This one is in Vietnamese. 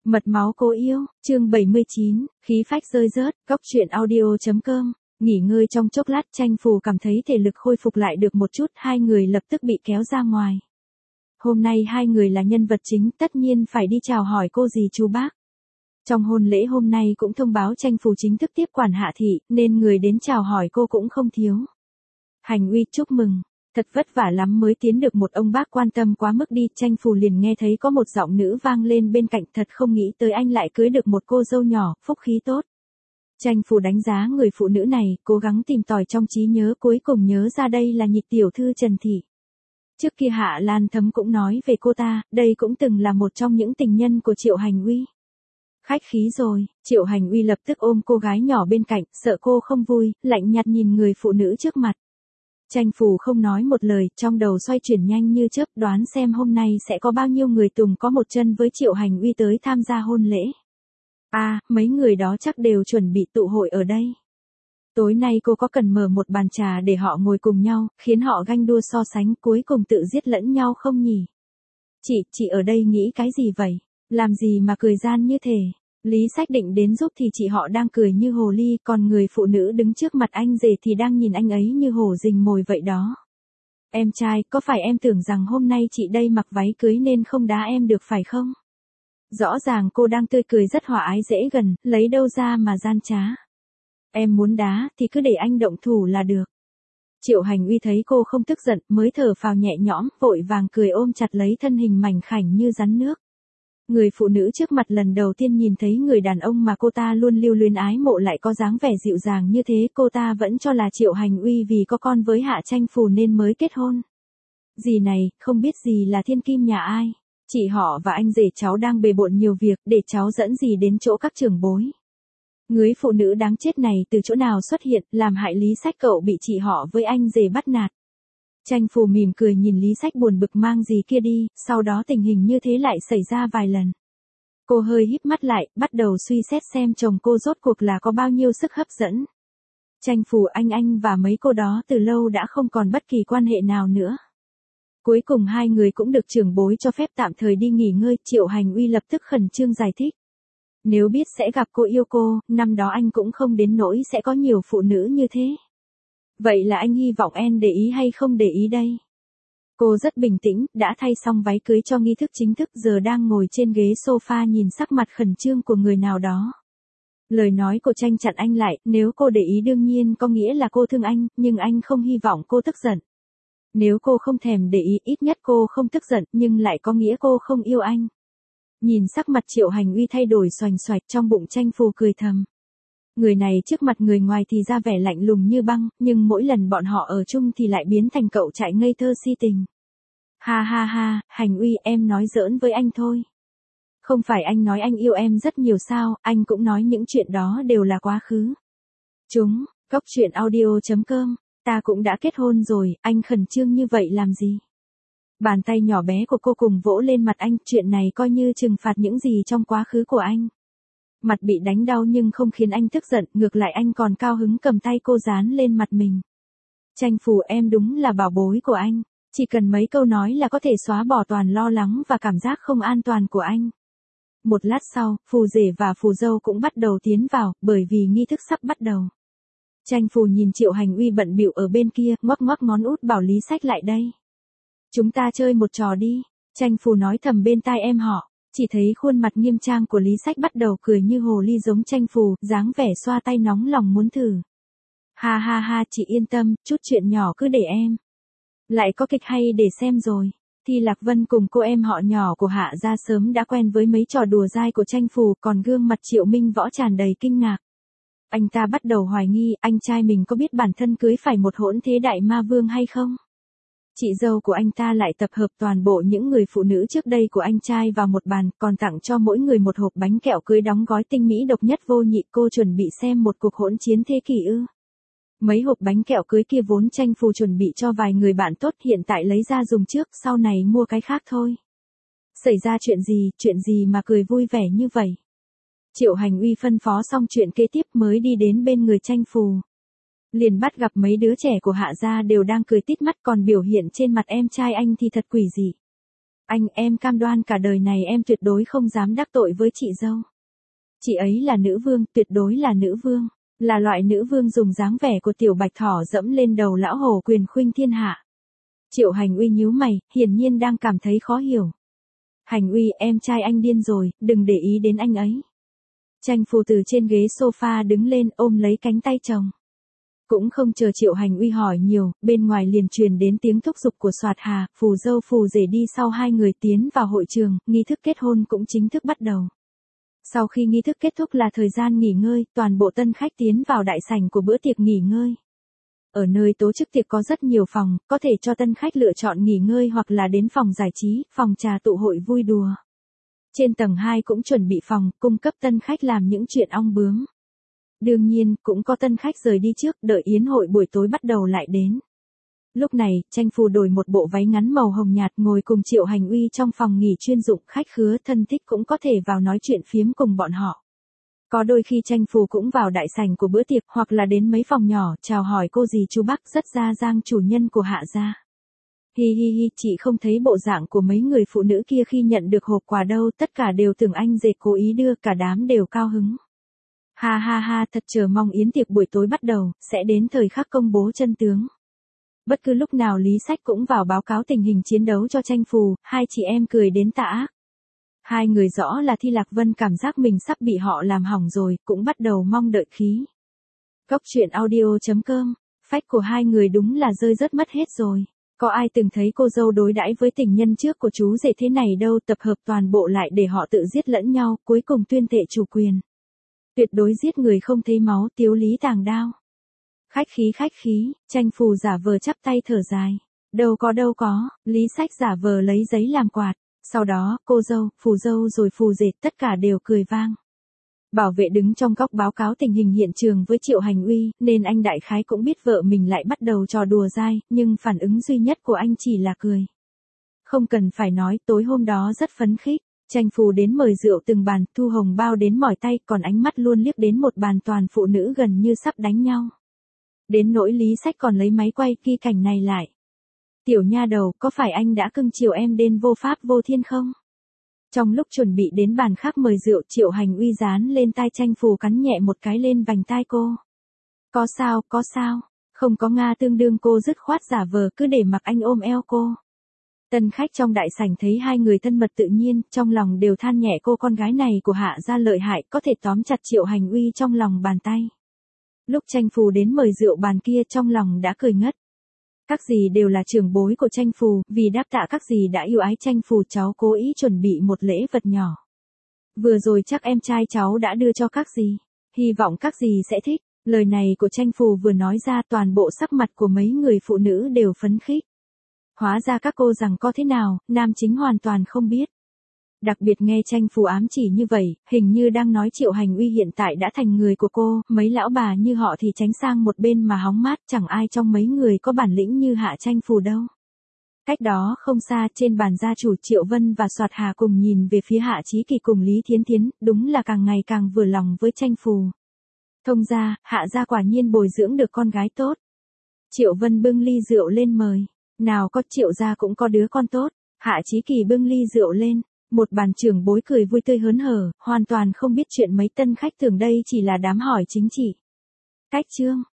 Mật máu cô yêu, chương 79, khí phách rơi rớt, góc truyện audio.com. Nghỉ ngơi trong chốc lát, Tranh Phù cảm thấy thể lực khôi phục lại được một chút, hai người lập tức bị kéo ra ngoài. Hôm nay hai người là nhân vật chính, tất nhiên phải đi chào hỏi cô dì chú bác. Trong hôn lễ hôm nay cũng thông báo Tranh Phù chính thức tiếp quản Hạ thị, nên người đến chào hỏi cô cũng không thiếu. Hành Uy chúc mừng. Thật vất vả lắm mới tiến được một ông bác quan tâm quá mức đi, Tranh Phù liền nghe thấy có một giọng nữ vang lên bên cạnh, thật không nghĩ tới anh lại cưới được một cô dâu nhỏ, phúc khí tốt. Tranh Phù đánh giá người phụ nữ này, cố gắng tìm tòi trong trí nhớ, cuối cùng nhớ ra đây là nhị tiểu thư Trần Thị. Trước kia Hạ Lan Thấm cũng nói về cô ta, đây cũng từng là một trong những tình nhân của Triệu Hành Uy. Khách khí rồi, Triệu Hành Uy lập tức ôm cô gái nhỏ bên cạnh, sợ cô không vui, lạnh nhạt nhìn người phụ nữ trước mặt. Tranh Phù không nói một lời, trong đầu xoay chuyển nhanh như chớp, đoán xem hôm nay sẽ có bao nhiêu người tùng có một chân với Triệu Hành Uy tới tham gia hôn lễ. Mấy người đó chắc đều chuẩn bị tụ hội ở đây. Tối nay cô có cần mở một bàn trà để họ ngồi cùng nhau, khiến họ ganh đua so sánh, cuối cùng tự giết lẫn nhau không nhỉ? Chị ở đây nghĩ cái gì vậy? Làm gì mà cười gian như thế? Lý Sách định đến giúp thì chị họ đang cười như hồ ly, còn người phụ nữ đứng trước mặt anh rể thì đang nhìn anh ấy như hổ rình mồi vậy đó. Em trai, có phải em tưởng rằng hôm nay chị đây mặc váy cưới nên không đá em được phải không? Rõ ràng cô đang tươi cười rất hòa ái dễ gần, lấy đâu ra mà gian trá. Em muốn đá thì cứ để anh động thủ là được. Triệu Hành Uy thấy cô không tức giận, mới thở phào nhẹ nhõm, vội vàng cười ôm chặt lấy thân hình mảnh khảnh như rắn nước. Người phụ nữ trước mặt lần đầu tiên nhìn thấy người đàn ông mà cô ta luôn lưu luyến ái mộ lại có dáng vẻ dịu dàng như thế, cô ta vẫn cho là Triệu Hành Uy vì có con với Hạ Tranh Phù nên mới kết hôn. Dì này, không biết dì là thiên kim nhà ai. Chị họ và anh rể cháu đang bề bộn nhiều việc, để cháu dẫn dì đến chỗ các trưởng bối. Người phụ nữ đáng chết này từ chỗ nào xuất hiện, làm hại Lý Sách cậu bị chị họ với anh rể bắt nạt. Tranh Phù mỉm cười nhìn Lý Sách buồn bực mang gì kia đi, sau đó tình hình như thế lại xảy ra vài lần. Cô hơi híp mắt lại, bắt đầu suy xét xem chồng cô rốt cuộc là có bao nhiêu sức hấp dẫn. Tranh Phù anh và mấy cô đó từ lâu đã không còn bất kỳ quan hệ nào nữa. Cuối cùng hai người cũng được trưởng bối cho phép tạm thời đi nghỉ ngơi, Triệu Hành Uy lập tức khẩn trương giải thích. Nếu biết sẽ gặp cô yêu cô, năm đó anh cũng không đến nỗi sẽ có nhiều phụ nữ như thế. Vậy là anh hy vọng em để ý hay không để ý đây? Cô rất bình tĩnh, đã thay xong váy cưới cho nghi thức chính thức, giờ đang ngồi trên ghế sofa nhìn sắc mặt khẩn trương của người nào đó. Lời nói của Tranh chặn anh lại, nếu cô để ý đương nhiên có nghĩa là cô thương anh, nhưng anh không hy vọng cô tức giận. Nếu cô không thèm để ý, ít nhất cô không tức giận, nhưng lại có nghĩa cô không yêu anh. Nhìn sắc mặt Triệu Hành Uy thay đổi xoành xoạch, trong bụng Tranh Phù cười thầm. Người này trước mặt người ngoài thì ra vẻ lạnh lùng như băng, nhưng mỗi lần bọn họ ở chung thì lại biến thành cậu trai ngây thơ si tình. Ha, Hành Uy, em nói giỡn với anh thôi. Không phải anh nói anh yêu em rất nhiều sao, anh cũng nói những chuyện đó đều là quá khứ. Góc truyện audio.com, ta cũng đã kết hôn rồi, anh khẩn trương như vậy làm gì? Bàn tay nhỏ bé của cô cùng vỗ lên mặt anh, chuyện này coi như trừng phạt những gì trong quá khứ của anh. Mặt bị đánh đau nhưng không khiến anh tức giận, ngược lại anh còn cao hứng cầm tay cô dán lên mặt mình. Tranh Phù, em đúng là bảo bối của anh, chỉ cần mấy câu nói là có thể xóa bỏ toàn lo lắng và cảm giác không an toàn của anh. Một lát sau, phù rể và phù dâu cũng bắt đầu tiến vào, bởi vì nghi thức sắp bắt đầu. Tranh Phù nhìn Triệu Hành Uy bận bịu ở bên kia, ngoắc ngón út bảo Lý Sách lại đây. Chúng ta chơi một trò đi, Tranh Phù nói thầm bên tai em họ. Chỉ thấy khuôn mặt nghiêm trang của Lý Sách bắt đầu cười như hồ ly giống Tranh Phù, dáng vẻ xoa tay nóng lòng muốn thử. Ha, chị yên tâm, chút chuyện nhỏ cứ để em. Lại có kịch hay để xem rồi. Thi Lạc Vân cùng cô em họ nhỏ của Hạ gia sớm đã quen với mấy trò đùa dai của Tranh Phù, còn gương mặt Triệu Minh Võ tràn đầy kinh ngạc. Anh ta bắt đầu hoài nghi, anh trai mình có biết bản thân cưới phải một hỗn thế đại ma vương hay không? Chị dâu của anh ta lại tập hợp toàn bộ những người phụ nữ trước đây của anh trai vào một bàn, còn tặng cho mỗi người một hộp bánh kẹo cưới đóng gói tinh mỹ độc nhất vô nhị. Cô chuẩn bị xem một cuộc hỗn chiến thế kỷ ư? Mấy hộp bánh kẹo cưới kia vốn Tranh Phù chuẩn bị cho vài người bạn tốt, hiện tại lấy ra dùng trước, sau này mua cái khác thôi. Xảy ra chuyện gì mà cười vui vẻ như vậy? Triệu Hành Uy phân phó xong chuyện kế tiếp mới đi đến bên người Tranh Phù. Liền bắt gặp mấy đứa trẻ của Hạ gia đều đang cười tít mắt, còn biểu hiện trên mặt em trai anh thì thật quỷ dị. Anh em cam đoan cả đời này em tuyệt đối không dám đắc tội với chị dâu. Chị ấy là nữ vương, tuyệt đối là nữ vương. Là loại nữ vương dùng dáng vẻ của tiểu bạch thỏ dẫm lên đầu lão hổ quyền khuynh thiên hạ. Triệu Hành Uy nhíu mày, hiển nhiên đang cảm thấy khó hiểu. Hành Uy, em trai anh điên rồi, đừng để ý đến anh ấy. Tranh Phù từ trên ghế sofa đứng lên ôm lấy cánh tay chồng. Cũng không chờ Triệu Hành Uy hỏi nhiều, bên ngoài liền truyền đến tiếng thúc giục của Soạt Hà, phù dâu phù rể đi sau hai người tiến vào hội trường, nghi thức kết hôn cũng chính thức bắt đầu. Sau khi nghi thức kết thúc là thời gian nghỉ ngơi, toàn bộ tân khách tiến vào đại sảnh của bữa tiệc nghỉ ngơi. Ở nơi tổ chức tiệc có rất nhiều phòng, có thể cho tân khách lựa chọn nghỉ ngơi hoặc là đến phòng giải trí, phòng trà tụ hội vui đùa. Trên tầng 2 cũng chuẩn bị phòng, cung cấp tân khách làm những chuyện ong bướm. Đương nhiên, cũng có tân khách rời đi trước, đợi yến hội buổi tối bắt đầu lại đến. Lúc này, Tranh Phù đổi một bộ váy ngắn màu hồng nhạt ngồi cùng Triệu Hành Uy trong phòng nghỉ chuyên dụng, khách khứa thân thích cũng có thể vào nói chuyện phiếm cùng bọn họ. Có đôi khi Tranh Phù cũng vào đại sảnh của bữa tiệc hoặc là đến mấy phòng nhỏ, chào hỏi cô dì chú bác rất gia giang chủ nhân của Hạ gia. Hi hi hi, chị không thấy bộ dạng của mấy người phụ nữ kia khi nhận được hộp quà đâu, tất cả đều tưởng anh rể cố ý đưa, cả đám đều cao hứng. Ha ha ha, thật chờ mong yến tiệc buổi tối bắt đầu, sẽ đến thời khắc công bố chân tướng. Bất cứ lúc nào Lý Sách cũng vào báo cáo tình hình chiến đấu cho Tranh Phù, hai chị em cười đến tà ác. Hai người rõ là Thi Lạc Vân cảm giác mình sắp bị họ làm hỏng rồi, cũng bắt đầu mong đợi khí. Góc truyện audio.com, phách của hai người đúng là rơi rớt mất hết rồi. Có ai từng thấy cô dâu đối đãi với tình nhân trước của chú rể thế này đâu, tập hợp toàn bộ lại để họ tự giết lẫn nhau, cuối cùng tuyên thệ chủ quyền. Tuyệt đối giết người không thấy máu, tiếu lý tàng đao. Khách khí, Tranh Phù giả vờ chắp tay thở dài. Đâu có, Lý Sách giả vờ lấy giấy làm quạt. Sau đó, cô dâu, phù dâu rồi phù rể, tất cả đều cười vang. Bảo vệ đứng trong góc báo cáo tình hình hiện trường với Triệu Hành Uy, nên anh đại khái cũng biết vợ mình lại bắt đầu trò đùa dai, nhưng phản ứng duy nhất của anh chỉ là cười. Không cần phải nói, tối hôm đó rất phấn khích. Tranh Phù đến mời rượu từng bàn, thu hồng bao đến mỏi tay, còn ánh mắt luôn liếc đến một bàn toàn phụ nữ gần như sắp đánh nhau. Đến nỗi Lý Sách còn lấy máy quay ghi cảnh này lại. Tiểu nha đầu, có phải anh đã cưng chiều em đến vô pháp vô thiên không? Trong lúc chuẩn bị đến bàn khác mời rượu, Triệu Hành Uy dán lên tai Tranh Phù cắn nhẹ một cái lên vành tai cô. Có sao, không có Nga, tương đương cô dứt khoát giả vờ cứ để mặc anh ôm eo cô. Tân khách trong đại sảnh thấy hai người thân mật tự nhiên, trong lòng đều than nhẹ cô con gái này của Hạ gia lợi hại, có thể tóm chặt Triệu Hành Uy trong lòng bàn tay. Lúc Tranh Phù đến mời rượu bàn kia trong lòng đã cười ngất. Các dì đều là trưởng bối của Tranh Phù, vì đáp tạ các dì đã yêu ái Tranh Phù, cháu cố ý chuẩn bị một lễ vật nhỏ. Vừa rồi chắc em trai cháu đã đưa cho các dì, hy vọng các dì sẽ thích. Lời này của Tranh Phù vừa nói ra, toàn bộ sắc mặt của mấy người phụ nữ đều phấn khích. Hóa ra các cô rằng có thế nào, nam chính hoàn toàn không biết. Đặc biệt nghe Tranh Phù ám chỉ như vậy, hình như đang nói Triệu Hành Uy hiện tại đã thành người của cô, mấy lão bà như họ thì tránh sang một bên mà hóng mát, chẳng ai trong mấy người có bản lĩnh như Hạ Tranh Phù đâu. Cách đó không xa, trên bàn gia chủ Triệu Vân và Soạt Hà cùng nhìn về phía Hạ Chí Kỳ cùng Lý Thiến Thiến, đúng là càng ngày càng vừa lòng với Tranh Phù. Thông ra, Hạ gia quả nhiên bồi dưỡng được con gái tốt. Triệu Vân bưng ly rượu lên mời. Nào có, Triệu gia cũng có đứa con tốt. Hạ Chí Kỳ bưng ly rượu lên. Một bàn trưởng bối cười vui tươi hớn hở, hoàn toàn không biết chuyện mấy tân khách tưởng đây chỉ là đám hỏi chính trị. Cách chương